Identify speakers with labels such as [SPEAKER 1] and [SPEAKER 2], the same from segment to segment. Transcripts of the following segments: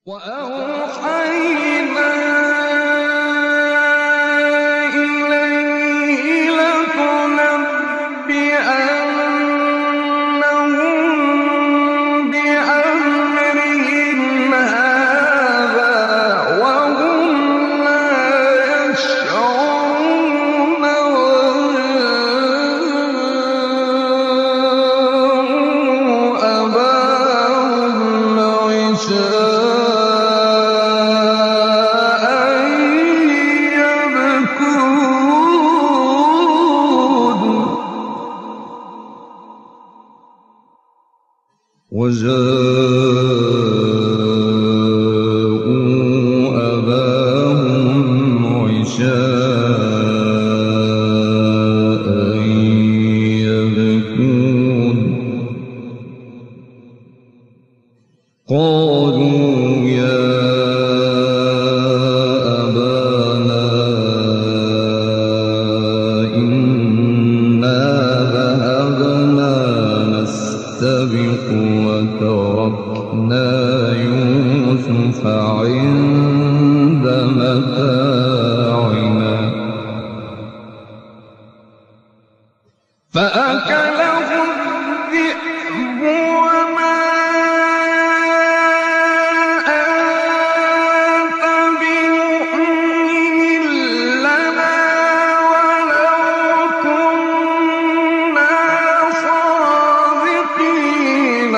[SPEAKER 1] وأوحينا إليه لتنبئنهم بأمرهم هذا وهم لا يشعرون وجاءوا أباهم عشاء يبكون قالوا يا أبانا إنا ذهبنا نستبق وتركنا يوسف عند متاعنا فأكله الذئب وما أنت بمؤمن لنا ولو كنا صادقين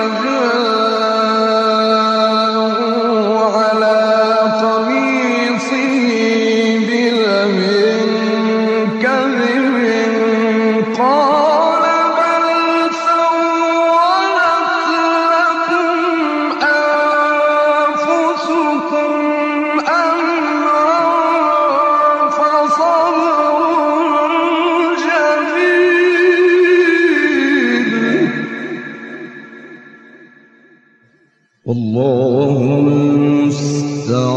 [SPEAKER 1] وجاءوا على قميصه بدم كذب قال بل سولت لكم أنفسكم أمرا فصبر جميل والله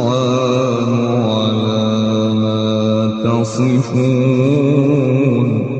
[SPEAKER 1] المستعان على ما تصفون